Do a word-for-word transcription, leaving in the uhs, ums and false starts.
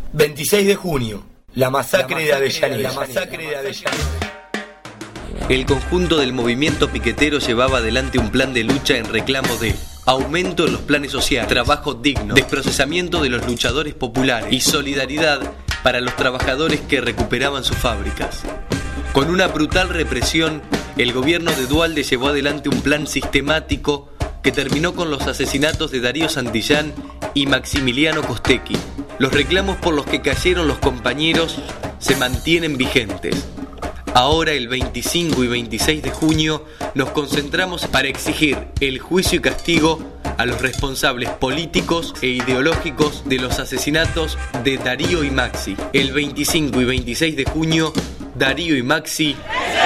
veintiséis de junio, la masacre de Avellaneda. La masacre de Avellaneda. El conjunto del movimiento piquetero llevaba adelante un plan de lucha en reclamo de aumento en los planes sociales, trabajo digno, desprocesamiento de los luchadores populares y solidaridad para los trabajadores que recuperaban sus fábricas. Con una brutal represión, el gobierno de Duhalde llevó adelante un plan sistemático que terminó con los asesinatos de Darío Santillán y Maximiliano Costecchi. Los reclamos por los que cayeron los compañeros se mantienen vigentes. Ahora, el veinticinco y veintiséis de junio, nos concentramos para exigir el juicio y castigo a los responsables políticos e ideológicos de los asesinatos de Darío y Maxi. El veinticinco y veintiséis de junio, Darío y Maxi